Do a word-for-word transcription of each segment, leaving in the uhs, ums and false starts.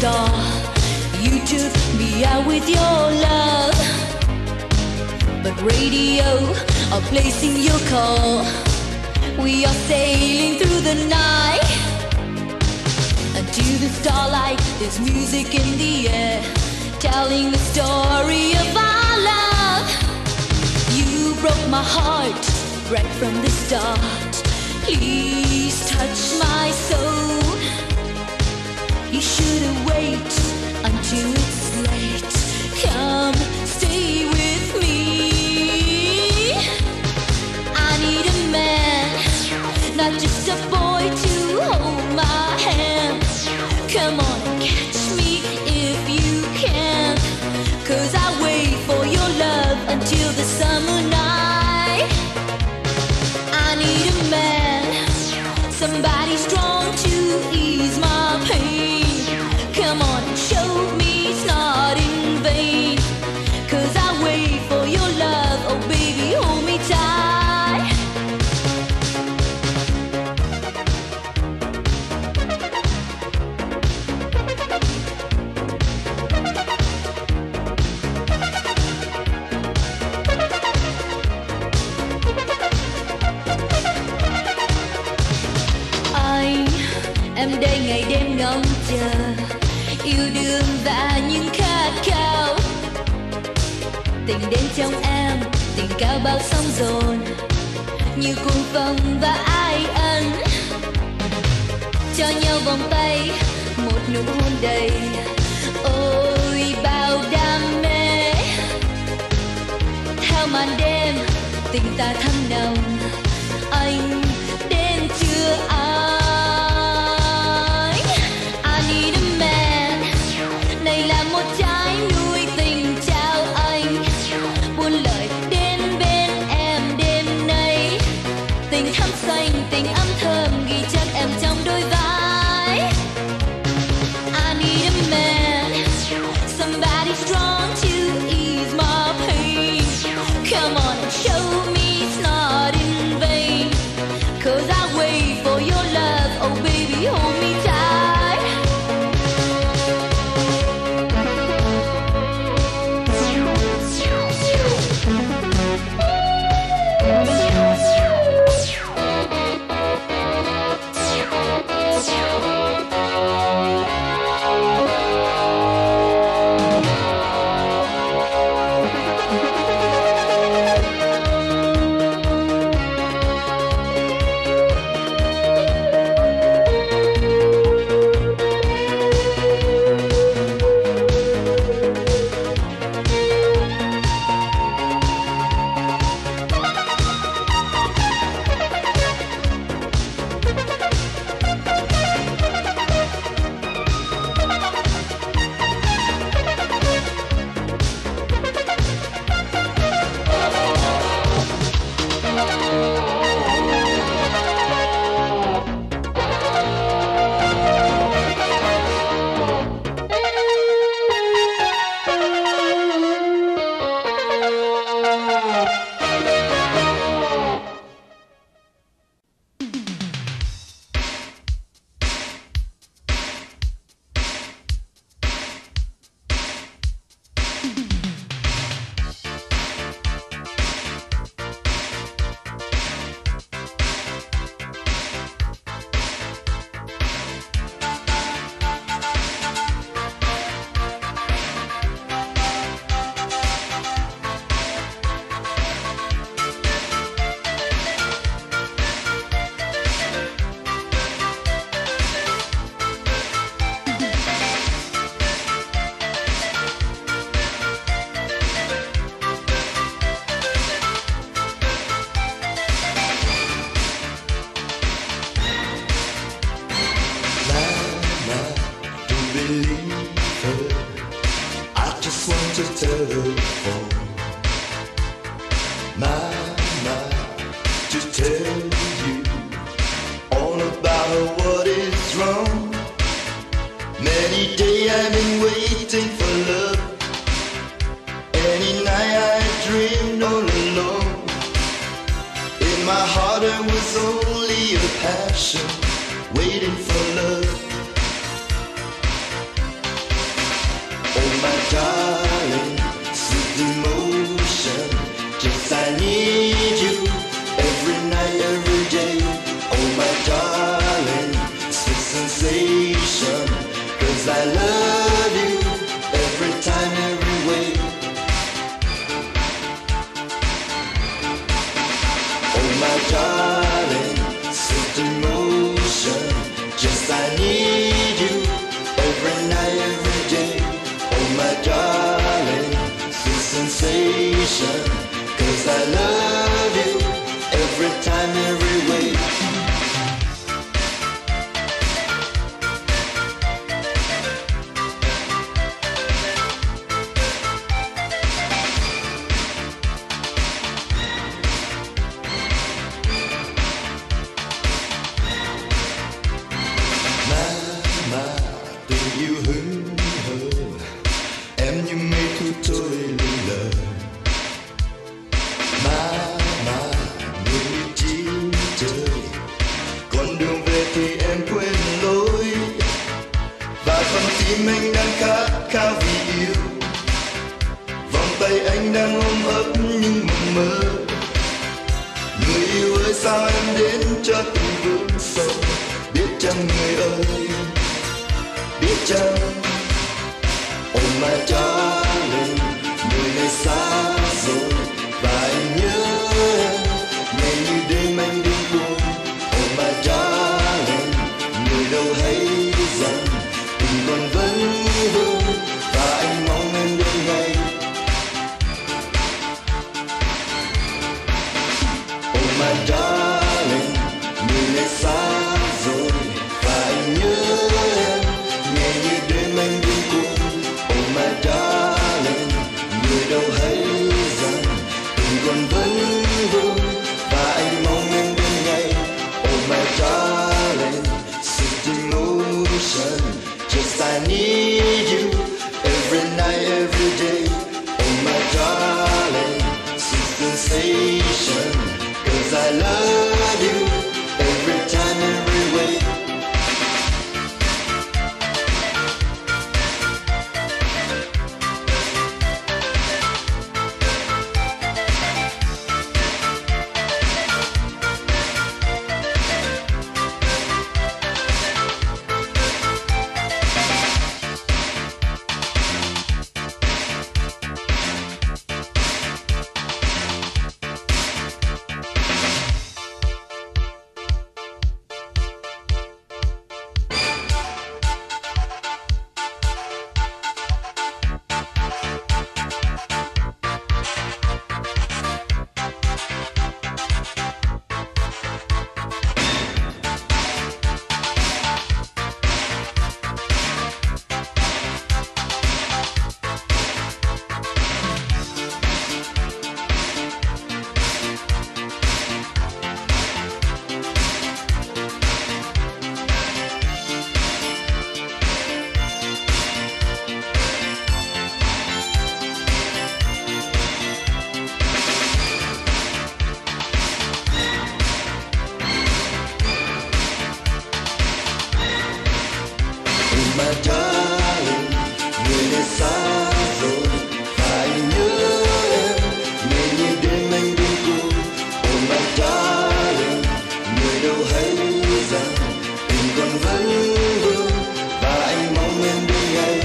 star. You took me out with your love, but radio are placing your call. We are sailing through the night until the starlight. There's music in the air, telling the story of our love. You broke my heart right from the start. Please touch my soul. You shouldn't wait until it's late. Come stay with me. I need a man, not just a boy to hold my hand. Come on and catch me if you can, 'cause I wait for your love until the summer night. I need a man, somebody strong to ease my pain. Come on and show me it's not in vain, 'cause I wait for your love. Oh baby, hold me tight. Anh, em đây ngày đêm ngóng chờ, yêu đương và những khát khao. Tình đến trong em, tình cao bao sóng dồn, như cuồng phong và ai ân. Cho nhau vòng tay, một nụ hôn đầy, ôi bao đam mê. Theo màn đêm, tình ta thắm nồng, anh đến chưa anh? I need a man, này là một trái núi tình trao anh, buôn lời đến bên em đêm nay. Tình thắm xanh, tình ấm thơm ghi chắc em trong đôi vai. I need a man, somebody strong to ease my pain. Come on and show me it's not in vain, 'cause I wait for your love. Oh baby, hold me tight. my darling, sweet emotion. Just I need you every night, every day. Oh my darling, sweet sensation. 'Cause I love you every time, every way. Oh my darling, sweet emotion. Just I need you every night, every day. Oh my darling, sweet sensation. 'Cause I love you every time, every way. Tim anh đang khát khao vì yêu, vòng tay anh đang ôm ấp những mộng mơ. Người yêu ơi sao em đến cho tình vững sâu, biết chăng người ơi, biết chăng. Oh my darling, người này xa rồi và anh nhớ em, ngày như đêm anh đi buồn. Oh my darling, người đâu hay rằng tình còn vẫn vương và anh mong em đến ngày. Oh my darling, người này xa rồi và anh nhớ em, ngày như đêm anh đi cùng. Oh my darling, người đâu hay rằng tình còn vẫn vương và anh mong em đến ngày. Oh my darling, sweet emotion. Just I need you every night, every day. Oh my darling, sweet sensation. 'Cause I love you every time, every way. My darling, người này xa rồi và anh nhớ em, ngày như đêm anh đi cùng. Oh my darling, người đâu hay rằng tình còn vẫn vương và anh mong em đến ngày.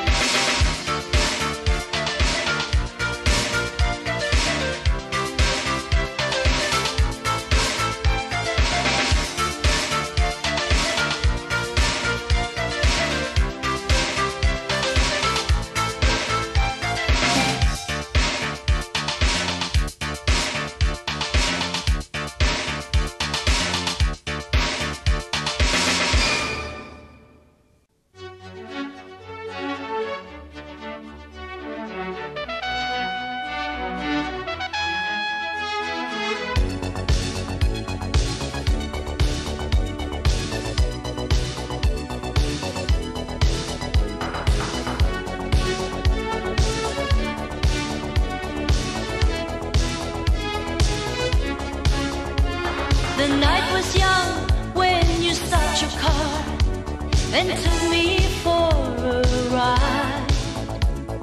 The night was young when you stopped your car and took me for a ride.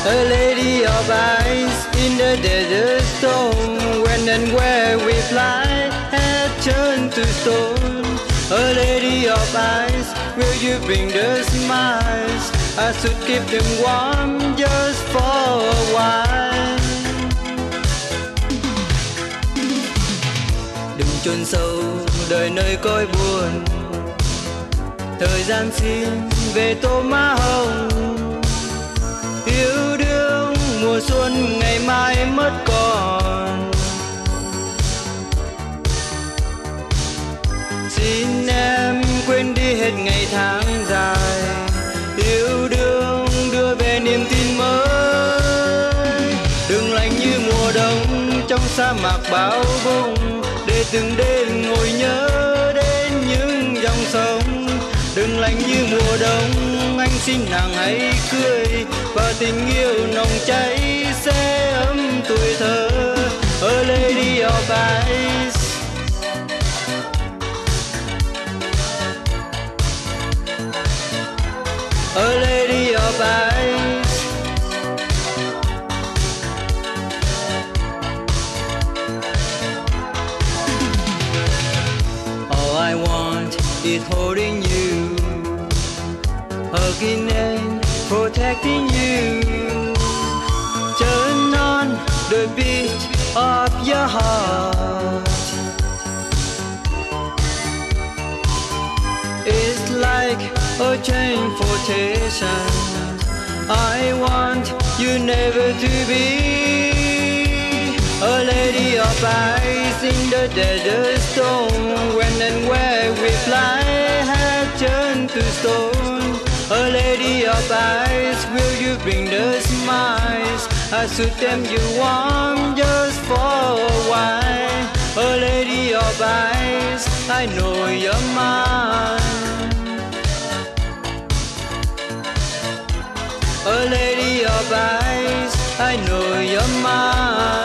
A lady of ice in the desert storm. When and where we fly had turned to stone. A lady of ice, will you bring the smiles? I should keep them warm just for a while. Đừng chôn sâu đời nơi cõi buồn. Thời gian xin về tô má hồng. Yêu đương mùa xuân ngày mai mất còn. Xin em quên đi hết ngày tháng dài. Yêu đương đưa về niềm tin mới. Đừng lạnh như mùa đông trong sa mạc bão bông. Để từng đêm ngồi nhớ đến những dòng sông. Đừng lạnh như mùa đông, anh xin nàng hãy cười. Và tình yêu nồng cháy sẽ ấm tuổi thơ. A lady of ice. A lady of ice. All I want is holding you, hugging and protecting you. Turn on the beat of your heart. It's like a transportation. I want you never to be a lady of ice in the desert storm. When and where we fly have turned to stone. A lady of ice, will you bring the smiles? I should them you warm just for a while. A lady of ice, I know you're mine. A lady of ice, I know you're mine.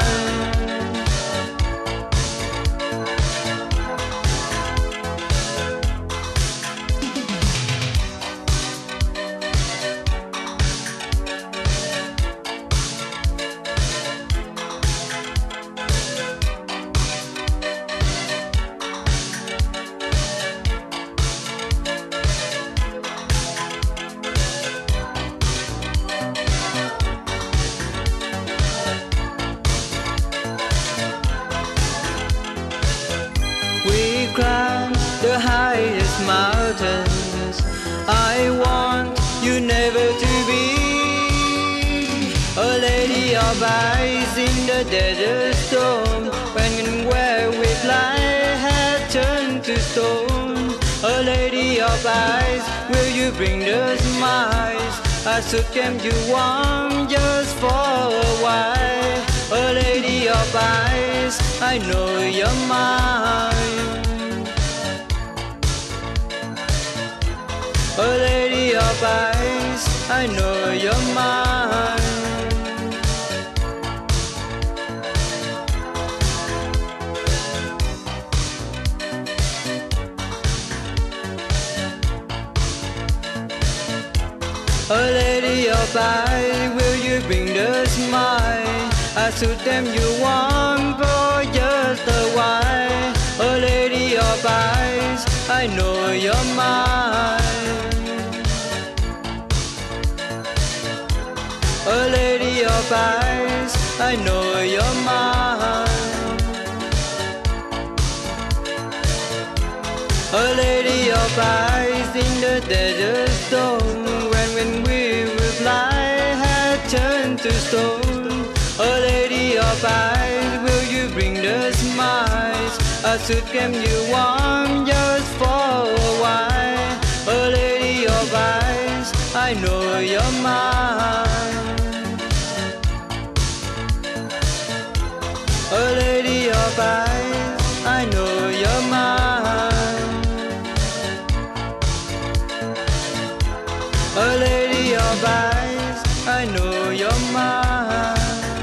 Climb the highest mountains. I want you never to be a lady of ice in the desert storm. When and where we fly had turned to stone. A lady of ice, will you bring the smiles? I should keep you warm just for a while. A lady of ice, I know you're mine. A lady of ice, I know you're mine. A lady of ice, will you bring the smile? I should them you warm for just a while. A lady of ice, I know you're mine. A lady of ice, I know you're mine. A lady of ice in the desert storm. When, when we will fly had turned to stone. A lady of ice, will you bring the smiles? I should keep you warm just for a while. A lady of ice, I know you're mine. A lady of ice, I know you're mine. A lady of ice, I know you're mine.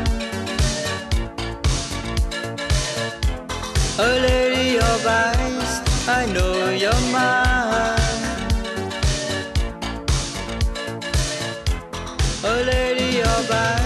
A lady of ice, I know you're mine. A lady of ice.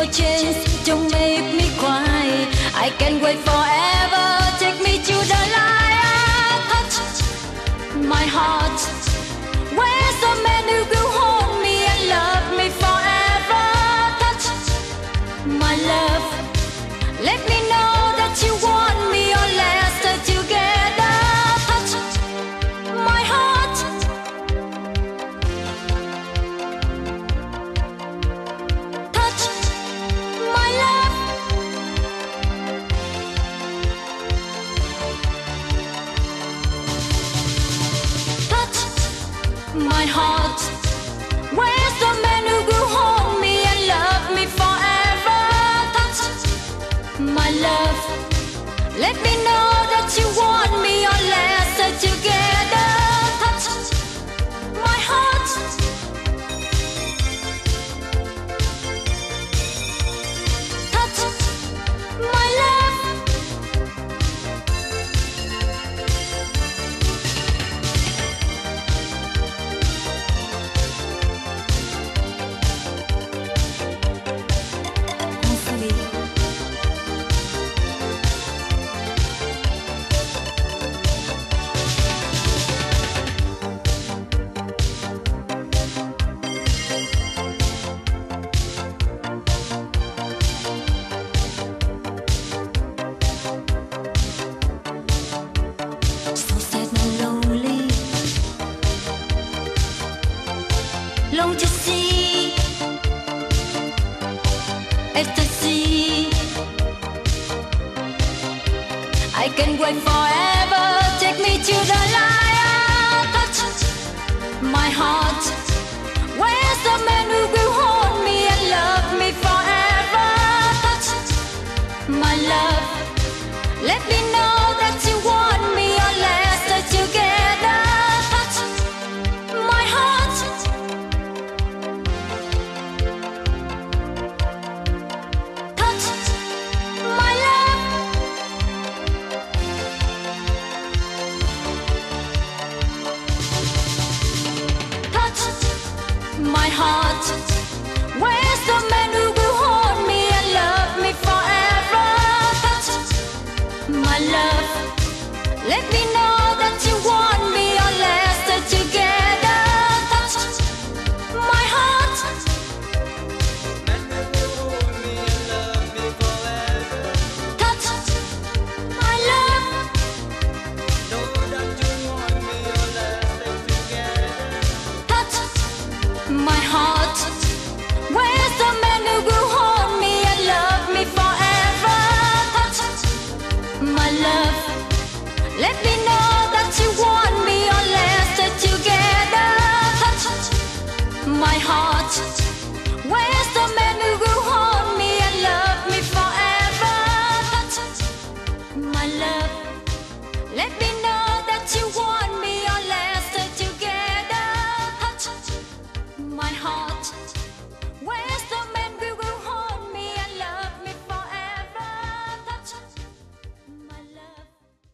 your chance, don't make me cry. I can't wait forever, take me to the light. Touch my heart, where's the man who will hold me and love me forever? Touch my love, let me know that you want me or let's stay together. Touch my heart, touch my love, touch my heart, where's the man who will hold me and love me forever? Touch my love, let me know that you want me or let's stay together. Touch my heart, touch my love, so sad and lonely, long to see, ecstasy. I can wait forever, take me to the light. Touch my heart, where's the man who will hold me and love me forever? Touch my love, let me know that you want me or let's stay together. Touch my heart, touch my love, touch my heart, where's the man who will hold me and love me forever? Touch my love, let me know that you want me or let's stay together. Touch my heart, touch my love, touch my heart, where's the man who will hold me and love me forever? Touch my love, let me know that you want me or let's stay together. Touch my heart, where's the man who will hold me and love me forever? Touch my love, let me know that you want me or let's stay together. Touch my heart, where's the man who will hold me and love me forever? Touch my love.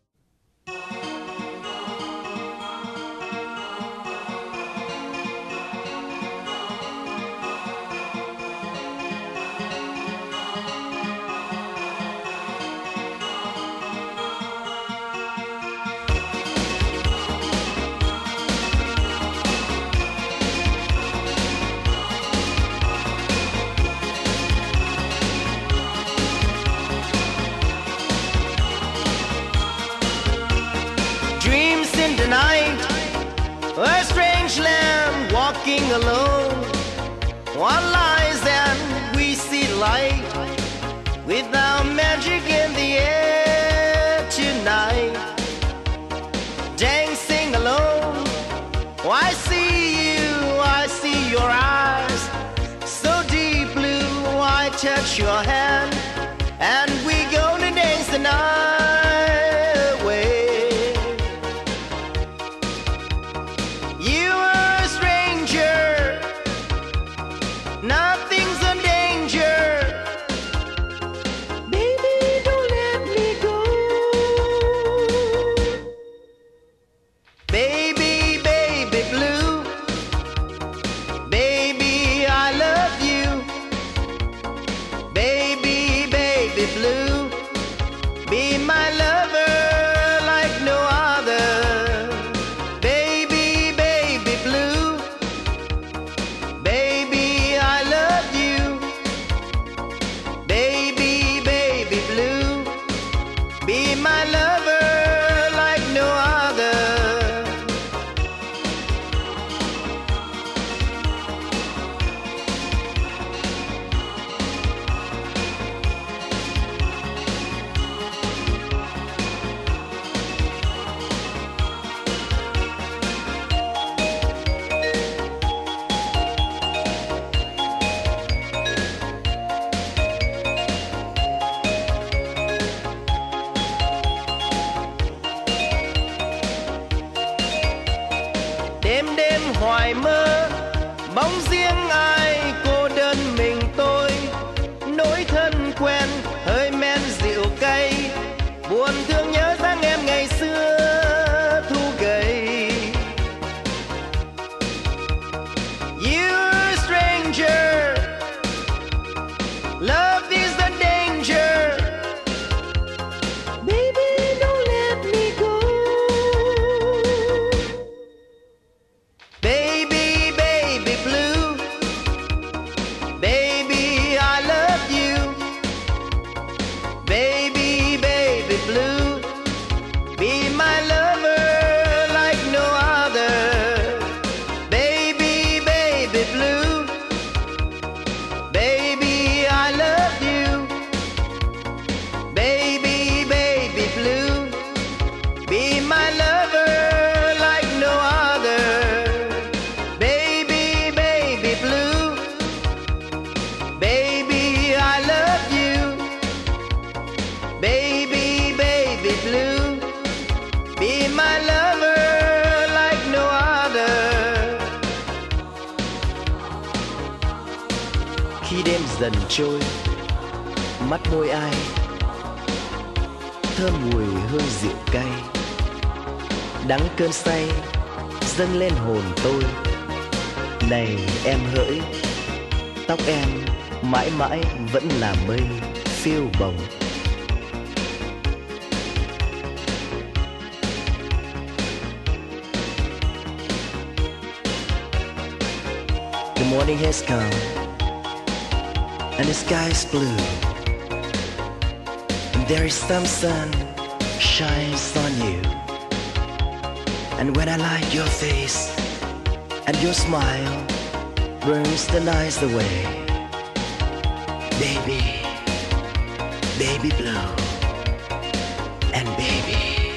Dreams in the night, a strange land walking alone. One lies and we see light, without magic in the air tonight. Dancing alone, I see you, I see your eyes, so deep blue. I touch your hand, and we gonna dance the night away. You are a stranger, nothing's a danger. Baby, don't let me go. Baby, baby blue, baby, I love you. đêm đêm hoài mơ bóng riêng ai cô đơn mình tôi, nỗi thân quen hơi men rượu cay, buồn thương nhớ dáng em ngày xưa thu gầy. You're a stranger, love is a danger, baby don't let me go. Baby, baby blue, baby I love you. Baby, baby blue, be my lover like no other. Baby, baby blue, baby I love you. Baby, baby blue, be my lover like no other. Baby, baby blue, baby I love you. Baby, baby blue, be my lover like no other. Khi đêm dần trôi, mắt môi ai thơm mùi hương rượu cay, đắng cơn say dâng lên hồn tôi. Này em hỡi, tóc em mãi mãi vẫn là mây phiêu bồng. The morning has come and the sky is blue, and there is some sun shines on you. And when I like your face and your smile burns the nights away, baby, baby blue, and baby,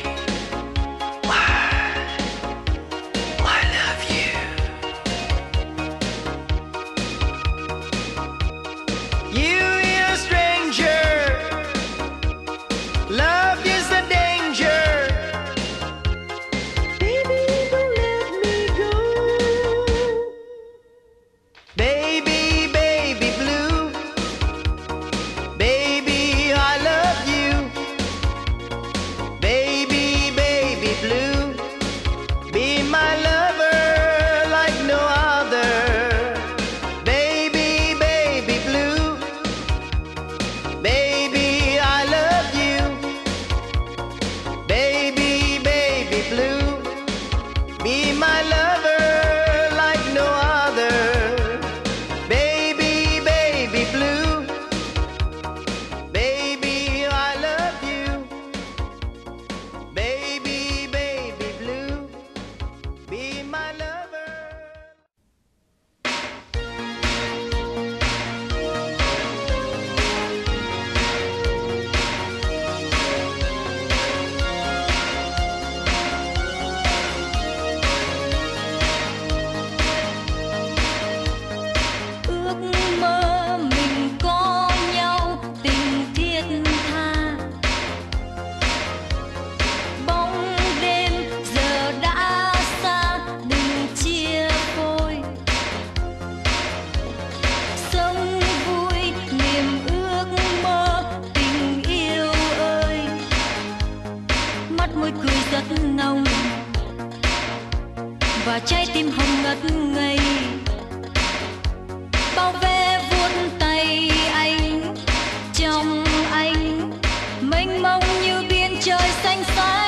và trái tim hồng ngất ngây bao ve vuốt tay anh, trong anh mênh mông như biển trời xanh xanh.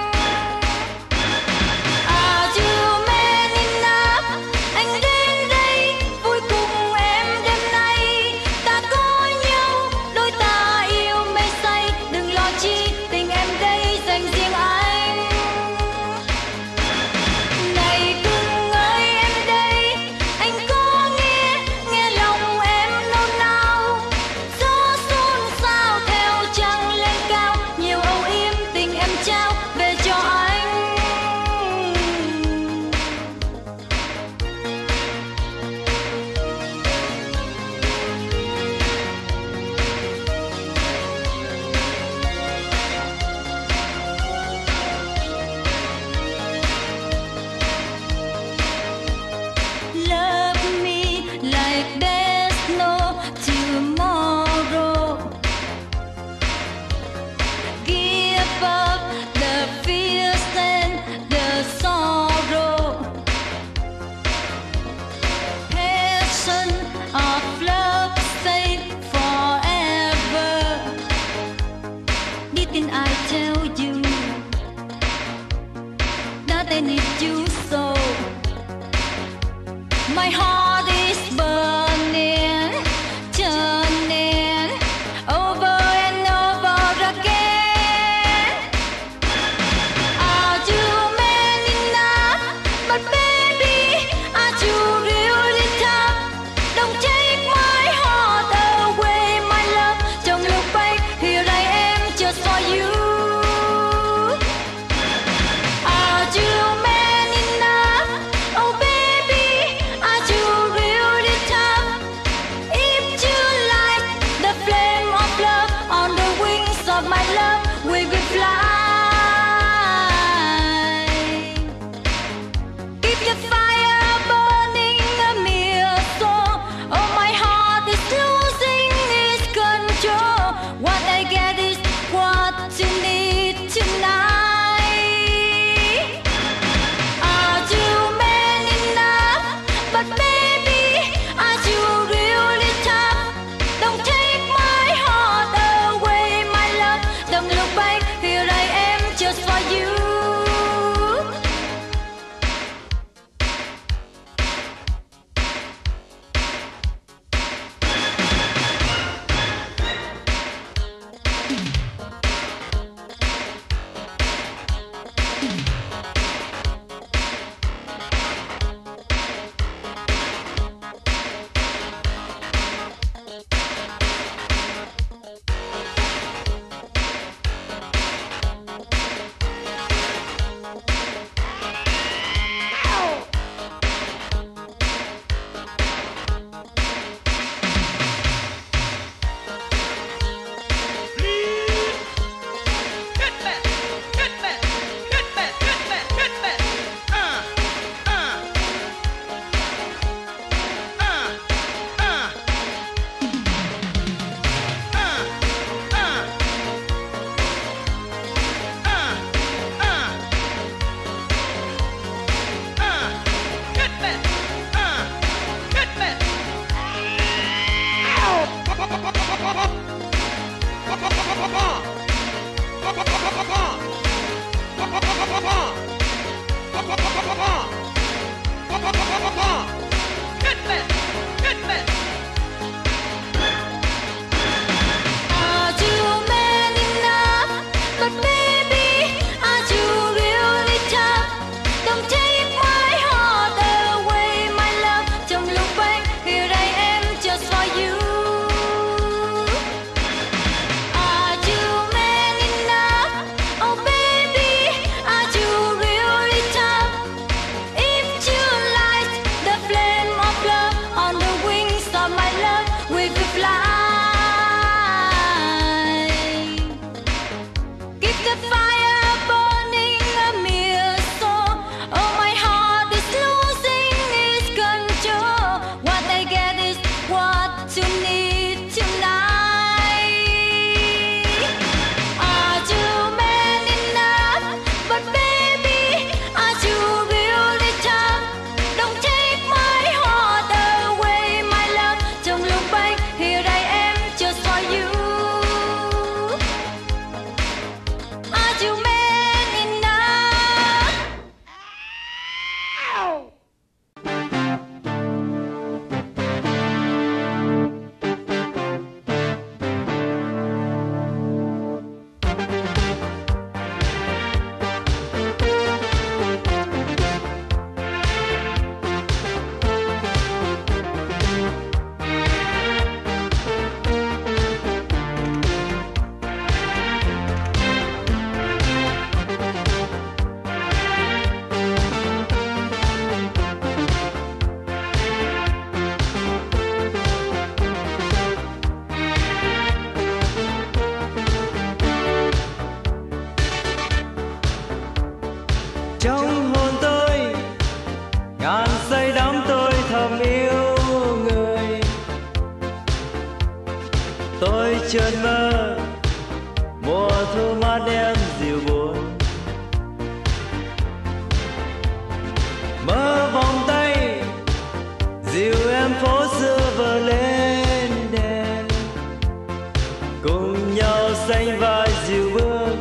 Are you man enough? Anh đến đây vui cùng em đêm nay, ta có nhau đôi ta yêu mê say, đừng lo chi tình em đây dành riêng anh. Này cưng ơi em đây My heart is burning, turning over and over again. Are you man enough? But baby, are you really tough? Don't take my heart away, my love. Don't look back, here I am just for you. Are you man enough? Oh baby, are you really tough? If you like the flame of love, on the wings of my love we will fly. Keep the fire burning a mere soul. Oh, my heart is losing its control. What I get is what you need tonight. Are you man enough? But baby, are you really tough? Don't take my heart away, my love. Don't look back, here I am just for you. Are you man enough? But baby, are you really tough? Don't take my heart away, my love. Don't look back, here I am just for you. Are you man enough? Oh baby, are you really tough? If you light the flame of love, on the wings of my love we will fly. Keep the fire burning a mere soul. Oh, my heart is losing its control. What I get is what you need tonight. Are you man enough? But baby, are you really tough? Don't take my heart away, my love. Don't look back, here I am just for you. Are you man enough? Trong hồn tôi ngàn say đắm, tôi thầm yêu người. Tôi chợt mơ mùa thu mát đêm dịu buồn, mơ vòng tay dìu em phố xưa vờ lên đèn, cùng nhau sánh vai dìu bước,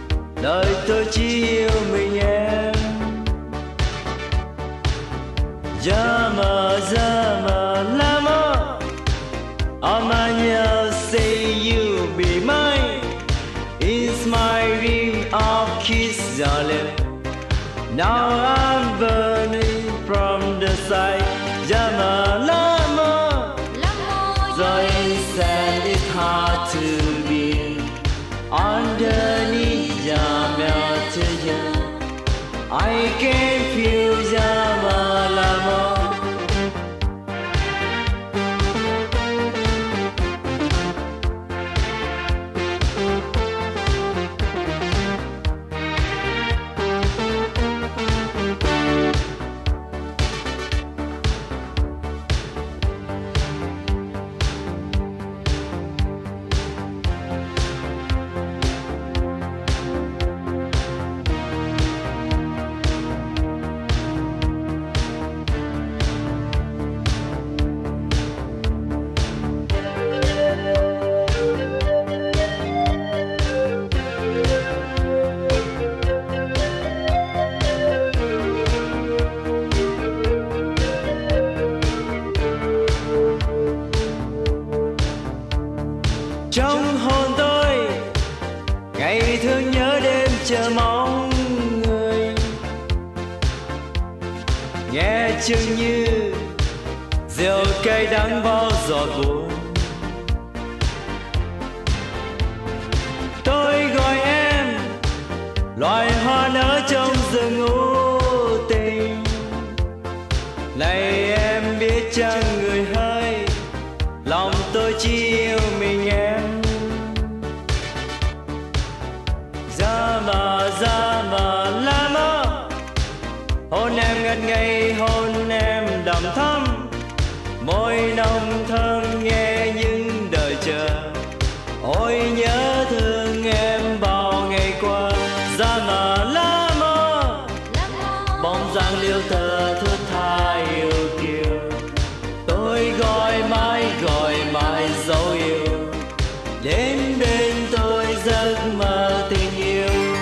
đời tôi chỉ yêu mình em. Jamais, jamais l'amour. All my years say you'll be mine. It's my dream of kiss your lips. Now I'm burning from the sight. Jamais l'amour. Though inside it's hard to be. Underneath your melted hair, I can feel jamais l'amour. Trong hồn tôi ngày thương nhớ đêm chờ mong người, nghe chừng như rượu cay đắng bao giọt buồn. Tôi gọi em loài hoa nở trong rừng u tình. Này em biết chăng người hỡi, lòng tôi chỉ yêu mình em. Jamais, jamais l'amour. Hôn em ngất ngây, hôn em đậm thắm, môi nồng thơm nghe những đời chờ. Ôi nhớ thương em bao ngày qua. Jamais l'amour. Bóng dáng liêu thơ thướt tha yêu kiều. Tôi gọi mãi gọi mãi dấu yêu, đến bên tôi giấc mơ tình yêu.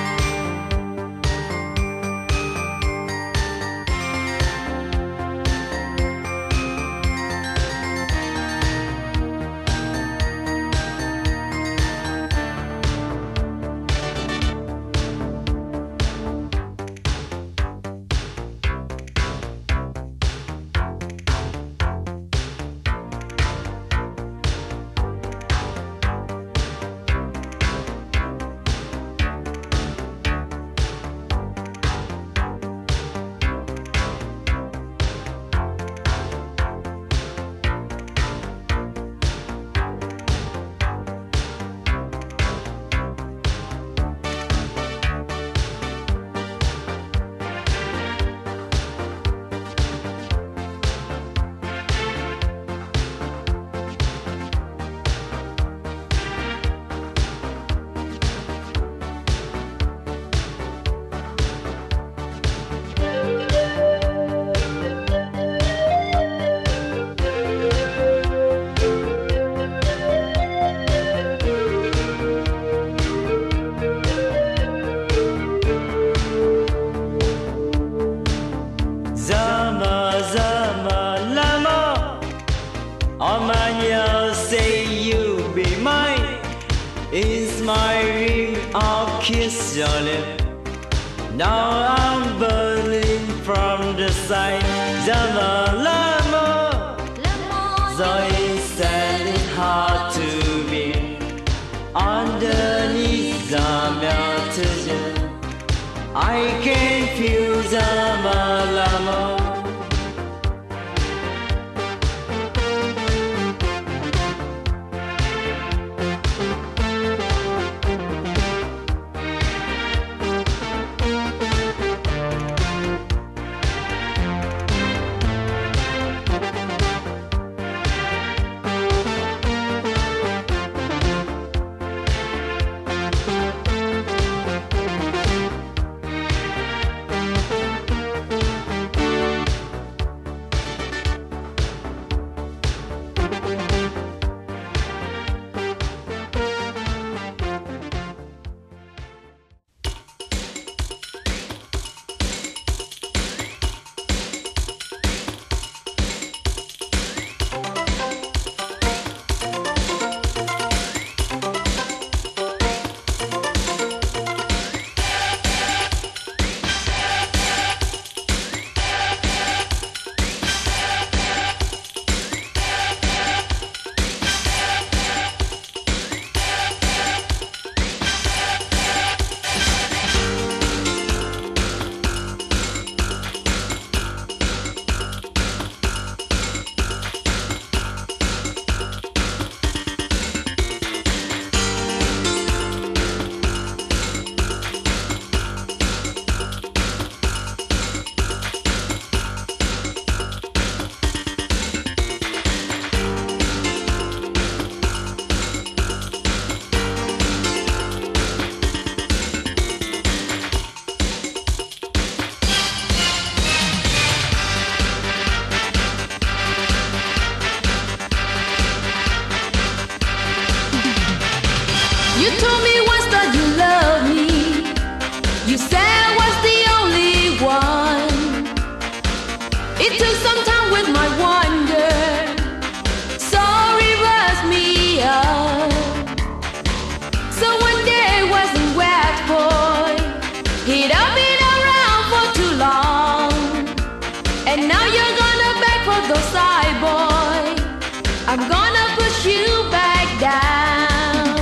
All my years say you'll be mine. It's my dream I'll kiss your lips. Now I'm burning from the sight. Jamais l'amour. Though inside it's hard to be. Underneath the melted hair, I can feel jamais l'amour. It took some time with my wonder. Sorry was me up. So one day wasn't wet boy. He'd have been around for too long. And now you're gonna beg for those side boy. I'm gonna push you back down.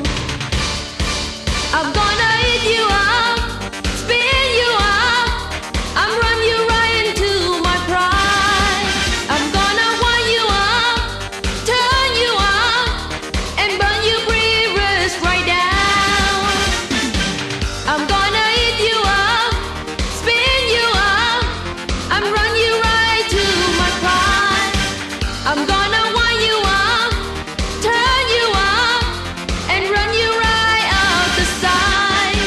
I'm gonna eat you up, spin you up. I'm run you right into my pride. I'm gonna wind you up, turn you up, and burn you breathers right down. I'm gonna eat you up, spin you up. I'm run you right to my pride. I'm gonna wind you up, turn you up, and run you right out the side.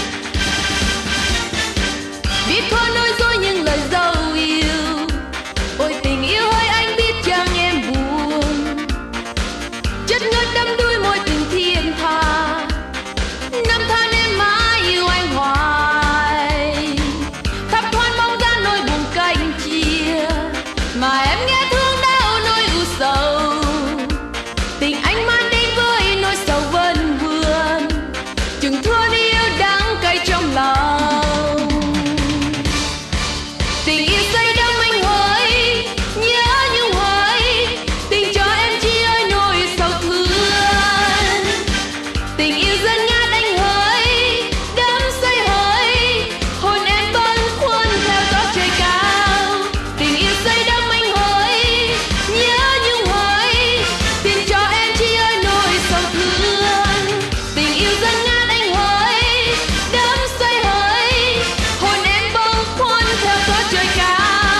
Biết khó nói dối những lời dấu yêu. Ôi tình yêu ơi anh biết chăng em buồn. Chất ngất đắm đuối môi tình thiên tha. Năm tháng em mãi yêu anh hoài. Thấp thoáng bóng dáng nỗi buồn canh chia. Mà em nghe thương đau nỗi u sầu. Tình anh mang đến với nỗi sầu vân vườn. Chừng thua đi yêu đắng cay trong lòng. Tình yêu say đắm anh hỡi, nhớ nhung hỡi. Tình cho em chỉ ơi nỗi sầu thương. Tình yêu dân ngát anh hỡi, đắm say hỡi. Hồn em bâng khuâng theo gió trời cao. Tình yêu say đắm anh hỡi, nhớ nhung hỡi. Tình cho em chỉ ơi nỗi sầu thương. Tình yêu dân ngát anh hỡi, đắm say hỡi. Hồn em bâng khuâng theo gió trời cao.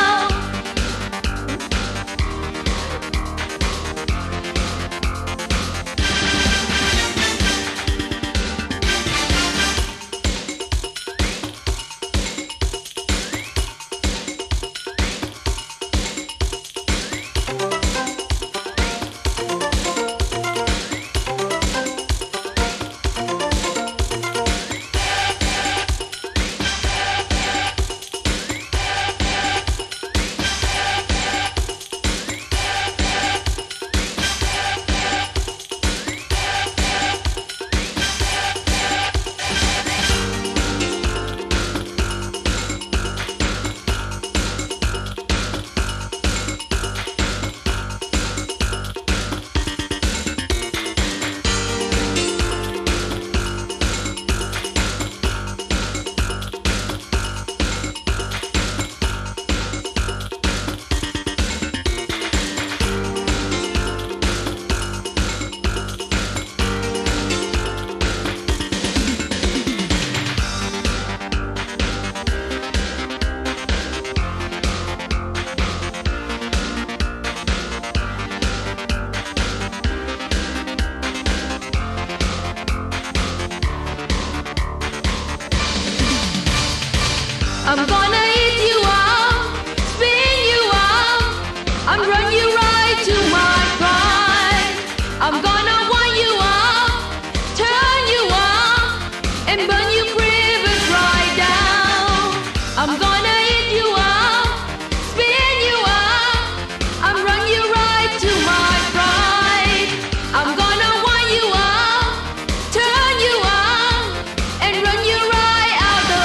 I'm gonna eat you up, spin you up. I'm run you right to my pride. I'm gonna wind you up, turn you up, and burn you rivers right down. I'm gonna eat you up, spin you up. I'm run you right to my pride. I'm gonna wind you up, turn you up, and run you right out the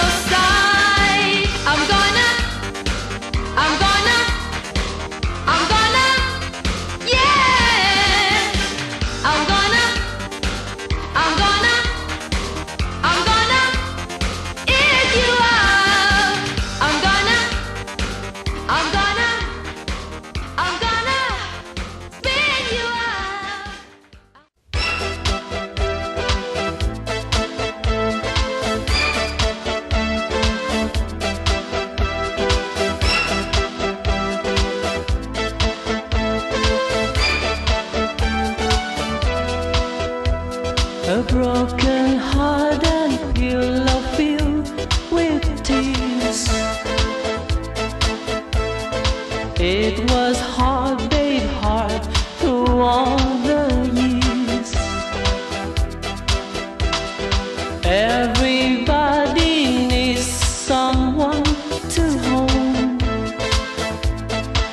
side. I'm gonna, I'm gonna, I'm gonna, yeah. I'm gonna, I'm gonna, I'm gonna eat you up. I'm gonna, I'm gonna, I'm gonna spin you up. A broken heart and pillow filled with tears. It was hard, babe, hard through all the years. Everybody needs someone to hold.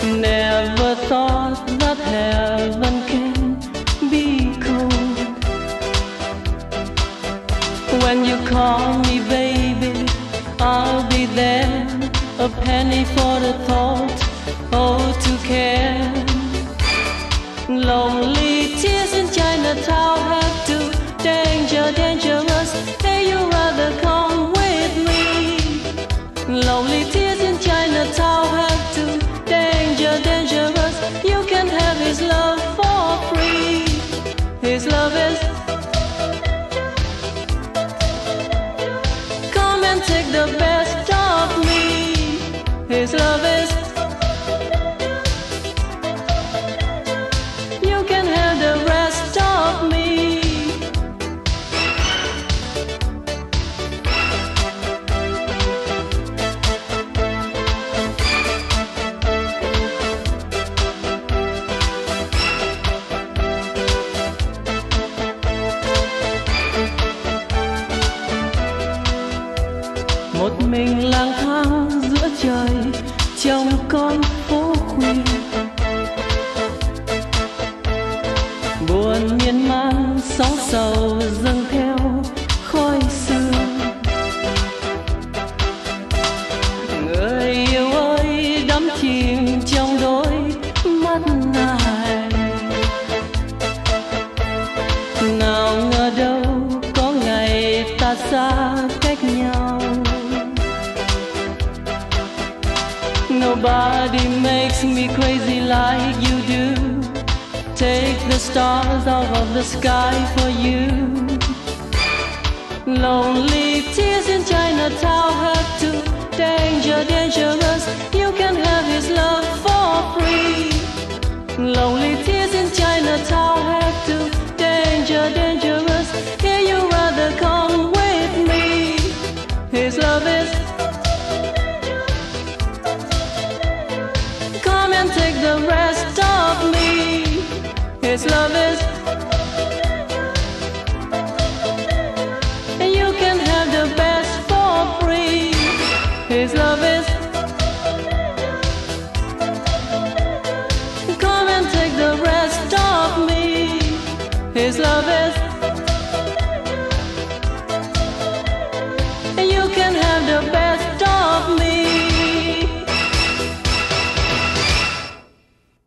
Never thought that heaven can be cold. When you call me baby, I'll be there. A penny for the thought, oh to care. Lonely tears in Chinatown have to danger, dangerous. Hey, you rather come with me. Lonely tears in Chinatown have to danger, dangerous. You can have his love for free. His love is. Come and take the best of me. His love is. You can have the rest of me. Một mình lang thang giữa trời trong con phố khuya, buồn miên man sóng sầu dâng theo khói sương. Người yêu ơi đắm chìm trong đôi mắt này, nào ngờ đâu có ngày ta xa cách nhau. Nobody makes me crazy like you do. Take the stars out of the sky for you. Lonely tears in Chinatown have to danger, dangerous. You can have his love for free. Lonely tears in Chinatown have to danger, dangerous. Here you rather come with me. His love is. Come and take the rest of me. His love is. And you can have the best for free. His love is. Come and take the rest of me. His love is.